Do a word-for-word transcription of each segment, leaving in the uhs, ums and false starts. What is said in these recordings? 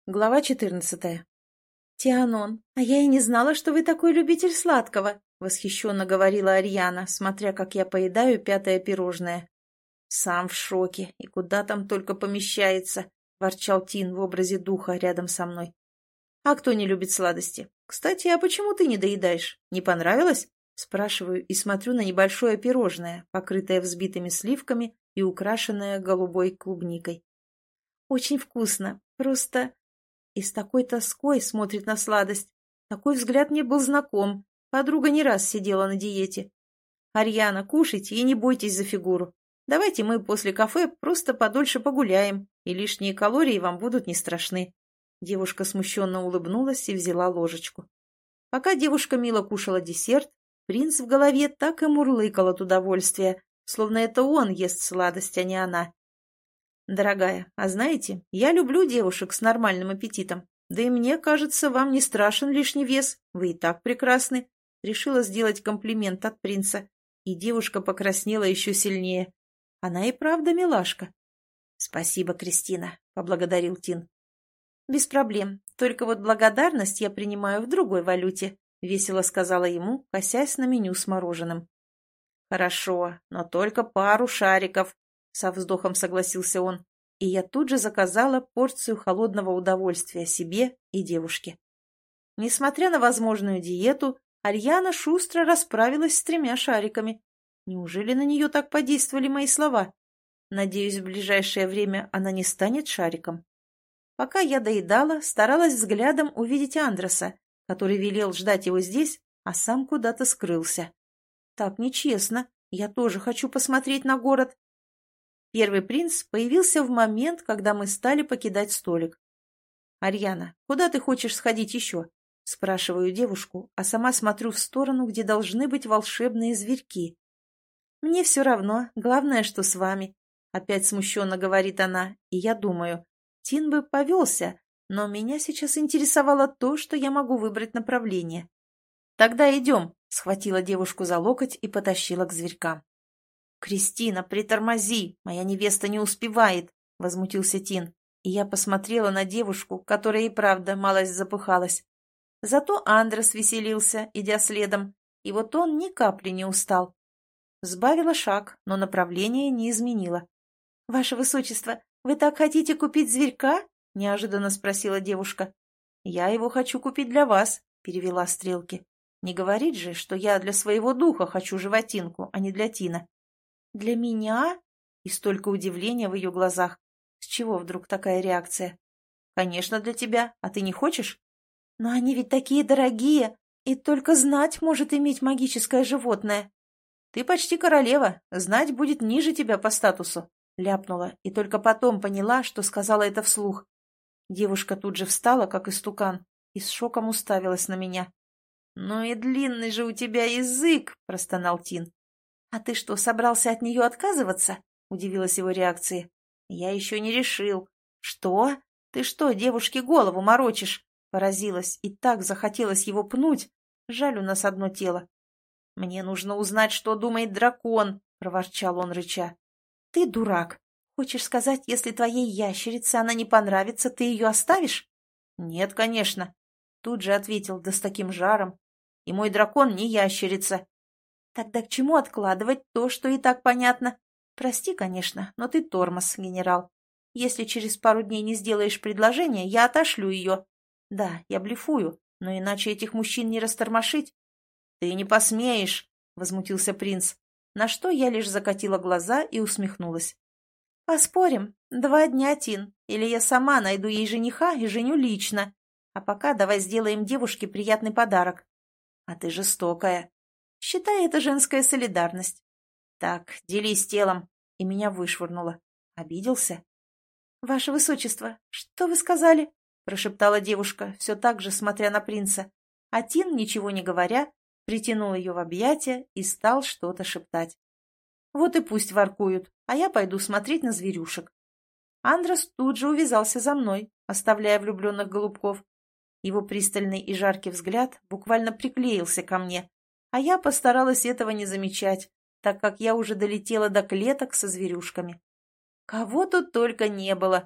Глава четырнадцатая. «Тианон, а я и не знала, что вы такой любитель сладкого», — восхищенно говорила Ариана, смотря, как я поедаю пятое пирожное. «Сам в шоке, и куда там только помещается», — ворчал Тин в образе духа рядом со мной. «А кто не любит сладости? Кстати, а почему ты не доедаешь? Не понравилось?» — спрашиваю и смотрю на небольшое пирожное, покрытое взбитыми сливками и украшенное голубой клубникой. «Очень вкусно, просто...» И с такой тоской смотрит на сладость. Такой взгляд мне был знаком. Подруга не раз сидела на диете. «Арьяна, кушайте и не бойтесь за фигуру. Давайте мы после кафе просто подольше погуляем, и лишние калории вам будут не страшны». Девушка смущенно улыбнулась и взяла ложечку. Пока девушка мило кушала десерт, принц в голове так и мурлыкал от удовольствия, словно это он ест сладость, а не она. «Дорогая, а знаете, я люблю девушек с нормальным аппетитом. Да и мне кажется, вам не страшен лишний вес. Вы и так прекрасны». Решила сделать комплимент от принца. И девушка покраснела еще сильнее. Она и правда милашка. «Спасибо, Кристина», — поблагодарил Тин. «Без проблем. Только вот благодарность я принимаю в другой валюте», — весело сказала ему, косясь на меню с мороженым. «Хорошо, но только пару шариков», — со вздохом согласился он, и я тут же заказала порцию холодного удовольствия себе и девушке. Несмотря на возможную диету, Альяна шустро расправилась с тремя шариками. Неужели на нее так подействовали мои слова? Надеюсь, в ближайшее время она не станет шариком. Пока я доедала, старалась взглядом увидеть Андреса, который велел ждать его здесь, а сам куда-то скрылся. Так нечестно. Я тоже хочу посмотреть на город. Первый принц появился в момент, когда мы стали покидать столик. «Арьяна, куда ты хочешь сходить еще?» — спрашиваю девушку, а сама смотрю в сторону, где должны быть волшебные зверьки. «Мне все равно, главное, что с вами», — опять смущенно говорит она, и я думаю, Тин бы повелся, но меня сейчас интересовало то, что я могу выбрать направление. «Тогда идем», — схватила девушку за локоть и потащила к зверькам. «Кристина, притормози! Моя невеста не успевает!» — возмутился Тин, и я посмотрела на девушку, которая и правда малость запыхалась. Зато Андрес веселился, идя следом, и вот он ни капли не устал. Сбавила шаг, но направление не изменила. «Ваше высочество, вы так хотите купить зверька?» — неожиданно спросила девушка. «Я его хочу купить для вас», — перевела стрелки. «Не говорит же, что я для своего духа хочу животинку, а не для Тина». «Для меня?» И столько удивления в ее глазах. С чего вдруг такая реакция? «Конечно, для тебя. А ты не хочешь?» «Но они ведь такие дорогие, и только знать может иметь магическое животное». «Ты почти королева. Знать будет ниже тебя по статусу», — ляпнула, и только потом поняла, что сказала это вслух. Девушка тут же встала, как истукан, и с шоком уставилась на меня. «Ну и длинный же у тебя язык!» — простонал Тин. «А ты что, собрался от нее отказываться?» — удивилась его реакции. «Я еще не решил». «Что? Ты что, девушке голову морочишь?» — поразилась, и так захотелось его пнуть. Жаль, у нас одно тело. «Мне нужно узнать, что думает дракон», — проворчал он, рыча. «Ты дурак. Хочешь сказать, если твоей ящерице она не понравится, ты ее оставишь?» «Нет, конечно», — тут же ответил, да с таким жаром. «И мой дракон не ящерица». «Тогда к чему откладывать то, что и так понятно? Прости, конечно, но ты тормоз, генерал. Если через пару дней не сделаешь предложение, я отошлю ее. Да, я блефую, но иначе этих мужчин не растормошить». «Ты не посмеешь», — возмутился принц, на что я лишь закатила глаза и усмехнулась. «Поспорим. Два дня, Тин, или я сама найду ей жениха и женю лично. А пока давай сделаем девушке приятный подарок». «А ты жестокая». «Считай, это женская солидарность». «Так, делись телом». И меня вышвырнуло. Обиделся? «Ваше высочество, что вы сказали?» прошептала девушка, все так же смотря на принца. А Тин, ничего не говоря, притянул ее в объятия и стал что-то шептать. «Вот и пусть воркуют, а я пойду смотреть на зверюшек». Андрес тут же увязался за мной, оставляя влюбленных голубков. Его пристальный и жаркий взгляд буквально приклеился ко мне, а я постаралась этого не замечать, так как я уже долетела до клеток со зверюшками. Кого тут только не было.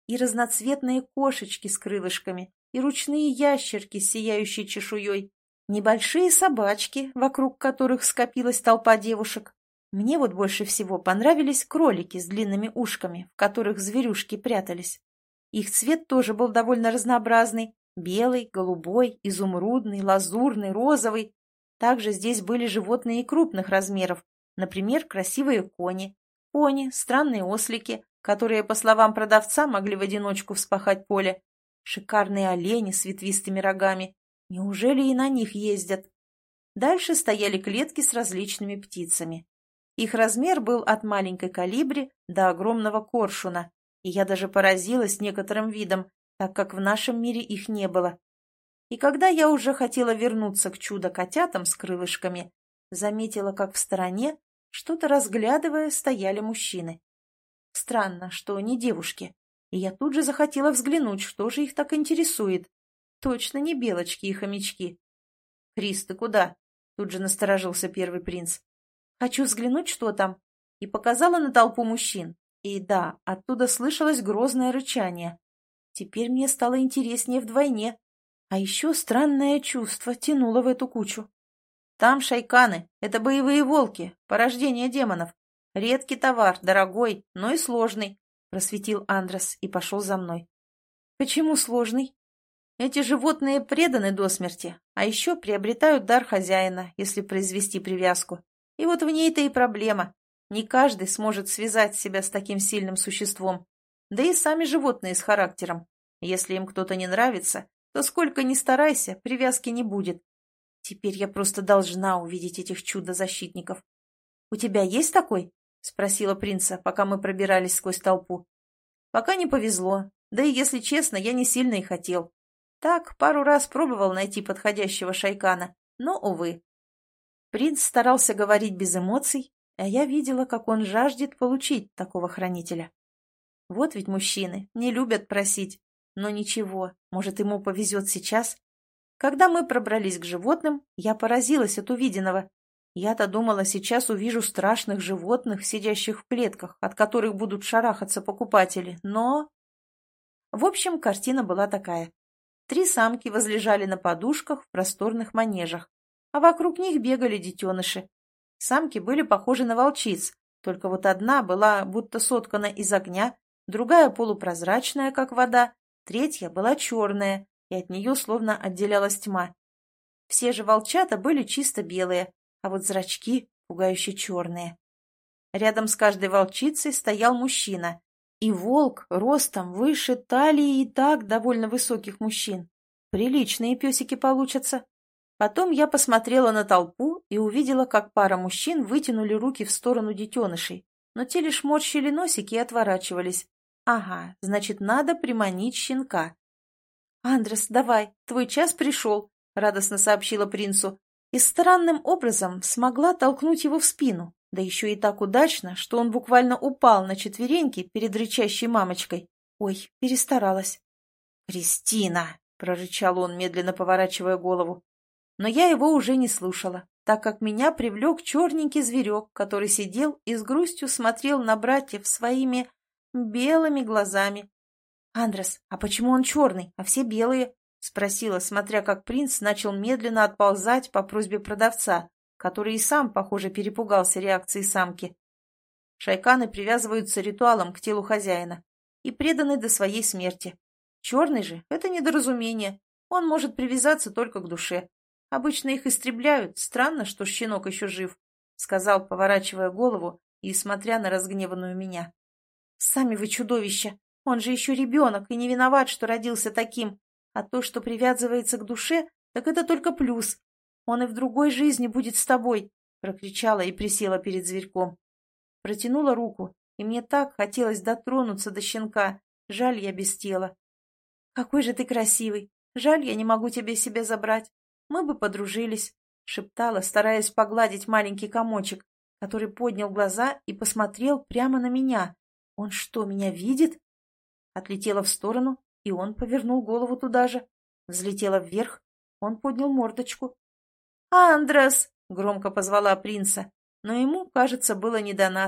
и разноцветные кошечки с крылышками, и ручные ящерки с сияющей чешуей, небольшие собачки, вокруг которых скопилась толпа девушек. Мне вот больше всего понравились кролики с длинными ушками, в которых зверюшки прятались. Их цвет тоже был довольно разнообразный: белый, голубой, изумрудный, лазурный, розовый. Также здесь были животные и крупных размеров, например, красивые кони, пони, странные ослики, которые, по словам продавца, могли в одиночку вспахать поле, шикарные олени с ветвистыми рогами. Неужели и на них ездят? Дальше стояли клетки с различными птицами. Их размер был от маленькой колибри до огромного коршуна, и я даже поразилась некоторым видам, так как в нашем мире их не было. И когда я уже хотела вернуться к чудо-котятам с крылышками, заметила, как в стороне, что-то разглядывая, стояли мужчины. Странно, что не девушки, и я тут же захотела взглянуть, что же их так интересует. Точно не белочки и хомячки. — Крис, ты куда? — тут же насторожился первый принц. «Хочу взглянуть, что там», и показала на толпу мужчин. И да, оттуда слышалось грозное рычание. Теперь мне стало интереснее вдвойне. А еще странное чувство тянуло в эту кучу. «Там шайканы, это боевые волки, порождение демонов. Редкий товар, дорогой, но и сложный», — просветил Андрес и пошел за мной. «Почему сложный?» «Эти животные преданы до смерти, а еще приобретают дар хозяина, если произвести привязку. И вот в ней-то и проблема. Не каждый сможет связать себя с таким сильным существом. Да и сами животные с характером. Если им кто-то не нравится, то сколько ни старайся, привязки не будет. Теперь я просто должна увидеть этих чудо-защитников. — У тебя есть такой? — спросила принца, пока мы пробирались сквозь толпу. — Пока не повезло. Да и, если честно, я не сильно и хотел. Так, пару раз пробовал найти подходящего шайкана, но, увы. Принц старался говорить без эмоций, а я видела, как он жаждет получить такого хранителя. Вот ведь мужчины не любят просить, но ничего, может, ему повезет сейчас. Когда мы пробрались к животным, я поразилась от увиденного. Я-то думала, сейчас увижу страшных животных, сидящих в клетках, от которых будут шарахаться покупатели, но... В общем, картина была такая. Три самки возлежали на подушках в просторных манежах, а вокруг них бегали детеныши. Самки были похожи на волчиц, только вот одна была будто соткана из огня, другая полупрозрачная, как вода, третья была черная, и от нее словно отделялась тьма. Все же волчата были чисто белые, а вот зрачки пугающе черные. Рядом с каждой волчицей стоял мужчина, и волк ростом выше талии и так довольно высоких мужчин. Приличные песики получатся. Потом я посмотрела на толпу и увидела, как пара мужчин вытянули руки в сторону детенышей, но те лишь морщили носики и отворачивались. Ага, значит, надо приманить щенка. «Андрес, давай, твой час пришел», — радостно сообщила принцу, и странным образом смогла толкнуть его в спину, да еще и так удачно, что он буквально упал на четвереньки перед рычащей мамочкой. Ой, перестаралась. «Кристина!» — прорычал он, медленно поворачивая голову. Но я его уже не слушала, так как меня привлек черненький зверек, который сидел и с грустью смотрел на братьев своими белыми глазами. «Андрес, а почему он черный, а все белые?» — спросила, смотря как принц начал медленно отползать по просьбе продавца, который и сам, похоже, перепугался реакции самки. Шайканы привязываются ритуалом к телу хозяина и преданы до своей смерти. Черный же — это недоразумение, он может привязаться только к душе. Обычно их истребляют, странно, что щенок еще жив», — сказал, поворачивая голову и смотря на разгневанную меня. «Сами вы чудовища! Он же еще ребенок и не виноват, что родился таким. А то, что привязывается к душе, так это только плюс. Он и в другой жизни будет с тобой», — прокричала и присела перед зверьком. Протянула руку, и мне так хотелось дотронуться до щенка. Жаль, я без тела. «Какой же ты красивый! Жаль, я не могу тебе себе забрать. Мы бы подружились», — шептала, стараясь погладить маленький комочек, который поднял глаза и посмотрел прямо на меня. «Он что, меня видит?» Отлетела в сторону, и он повернул голову туда же. Взлетела вверх, он поднял мордочку. «Андрес!» — громко позвала принца, но ему, кажется, было не до нас,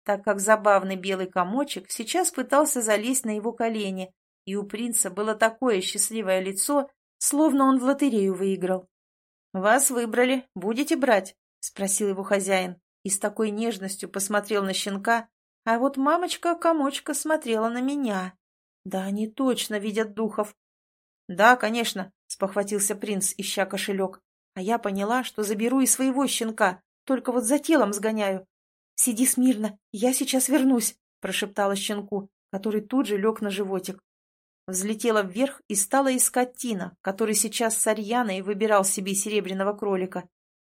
так как забавный белый комочек сейчас пытался залезть на его колени, и у принца было такое счастливое лицо, словно он в лотерею выиграл. «Вас выбрали. Будете брать?» — спросил его хозяин и с такой нежностью посмотрел на щенка, а вот мамочка-комочка смотрела на меня. Да они точно видят духов. «Да, конечно», — спохватился принц, ища кошелек, а я поняла, что заберу и своего щенка, только вот за телом сгоняю. «Сиди смирно, я сейчас вернусь», — прошептала щенку, который тут же лег на животик. Взлетела вверх и стала искать Тина, который сейчас с Арьяной выбирал себе серебряного кролика.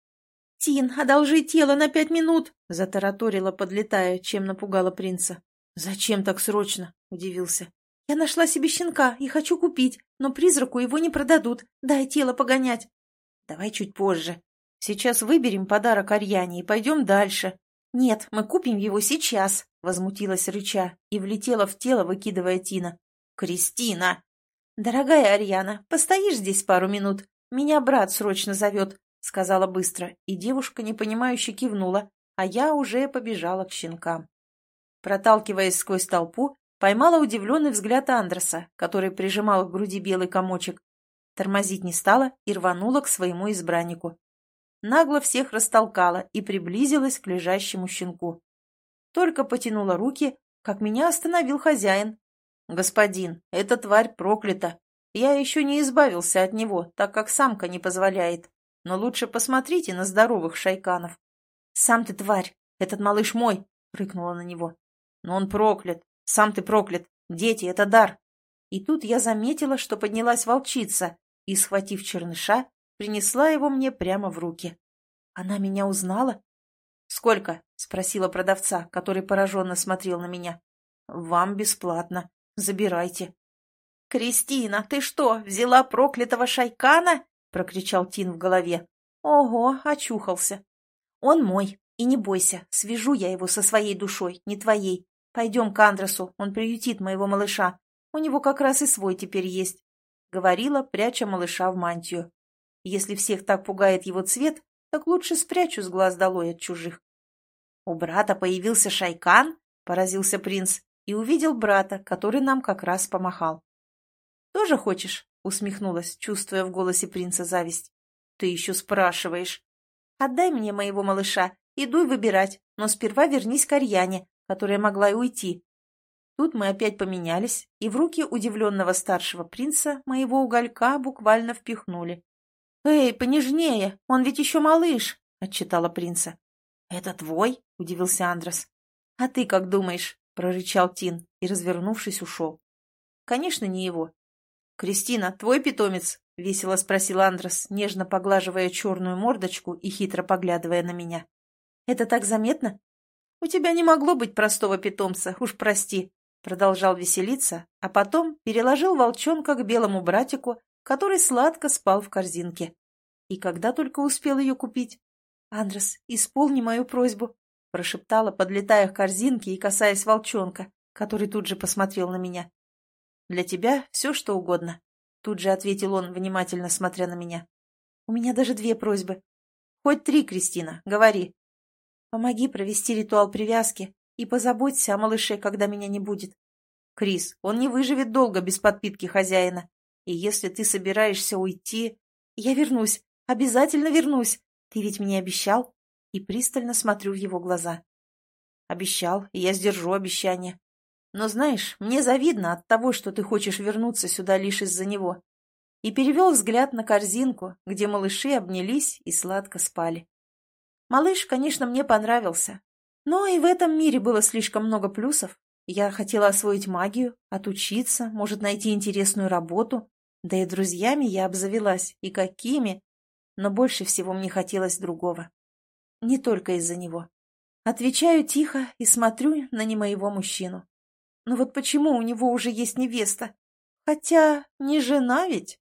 «Тин, одолжи тело на пять минут!» — затараторила, подлетая, чем напугала принца. «Зачем так срочно?» — удивился. «Я нашла себе щенка и хочу купить, но призраку его не продадут. Дай тело погонять». «Давай чуть позже. Сейчас выберем подарок Арьяне и пойдем дальше». «Нет, мы купим его сейчас», — возмутилась рыча и влетела в тело, выкидывая Тина. «Кристина!» «Дорогая Арьяна, постоишь здесь пару минут? Меня брат срочно зовет», — сказала быстро, и девушка непонимающе кивнула, а я уже побежала к щенкам. Проталкиваясь сквозь толпу, поймала удивленный взгляд Андреса, который прижимал к груди белый комочек. Тормозить не стала и рванула к своему избраннику. Нагло всех растолкала и приблизилась к лежащему щенку. Только потянула руки, как меня остановил хозяин. «Господин, эта тварь проклята. Я еще не избавился от него, так как самка не позволяет. Но лучше посмотрите на здоровых шайканов». «Сам ты тварь, этот малыш мой», — рыкнула на него. «Но он проклят, сам ты проклят, дети — это дар». И тут я заметила, что поднялась волчица, и, схватив черныша, принесла его мне прямо в руки. Она меня узнала? «Сколько?» — спросила продавца, который пораженно смотрел на меня. «Вам бесплатно. Забирайте». «Кристина, ты что, взяла проклятого шайкана?» — прокричал Тин в голове. «Ого, очухался. Он мой, и не бойся, свяжу я его со своей душой, не твоей. Пойдем к Андресу, он приютит моего малыша. У него как раз и свой теперь есть», — говорила, пряча малыша в мантию. «Если всех так пугает его цвет, так лучше спрячу с глаз долой от чужих». «У брата появился шайкан?» — поразился принц и увидел брата, который нам как раз помахал. «Тоже хочешь?» — усмехнулась, чувствуя в голосе принца зависть. «Ты еще спрашиваешь». «Отдай мне моего малыша, иду выбирать, но сперва вернись к Арьяне, которая могла и уйти». Тут мы опять поменялись, и в руки удивленного старшего принца моего уголька буквально впихнули. «Эй, понежнее, он ведь еще малыш!» — отчитала принца. «Это твой?» — удивился Андрес. «А ты как думаешь?» — прорычал Тин и, развернувшись, ушел. «Конечно, не его». «Кристина, твой питомец?» — весело спросил Андрес, нежно поглаживая черную мордочку и хитро поглядывая на меня. «Это так заметно?» «У тебя не могло быть простого питомца, уж прости», — продолжал веселиться, а потом переложил волчонка к белому братику, который сладко спал в корзинке. И когда только успел ее купить. «Андрес, исполни мою просьбу», — прошептала, подлетая к корзинке и касаясь волчонка, который тут же посмотрел на меня. «Для тебя все, что угодно», — тут же ответил он, внимательно смотря на меня. «У меня даже две просьбы». «Хоть три, Кристина, говори». «Помоги провести ритуал привязки и позаботься о малыше, когда меня не будет». «Крис, он не выживет долго без подпитки хозяина. И если ты собираешься уйти...» «Я вернусь, обязательно вернусь. Ты ведь мне обещал?» И пристально смотрю в его глаза. «Обещал, и я сдержу обещание. Но знаешь, мне завидно от того, что ты хочешь вернуться сюда лишь из-за него». И перевел взгляд на корзинку, где малыши обнялись и сладко спали. Малыш, конечно, мне понравился. Но и в этом мире было слишком много плюсов. Я хотела освоить магию, отучиться, может, найти интересную работу. Да и друзьями я обзавелась, и какими. Но больше всего мне хотелось другого. Не только из-за него. Отвечаю тихо и смотрю на не моего мужчину. Ну вот почему у него уже есть невеста? Хотя не жена ведь?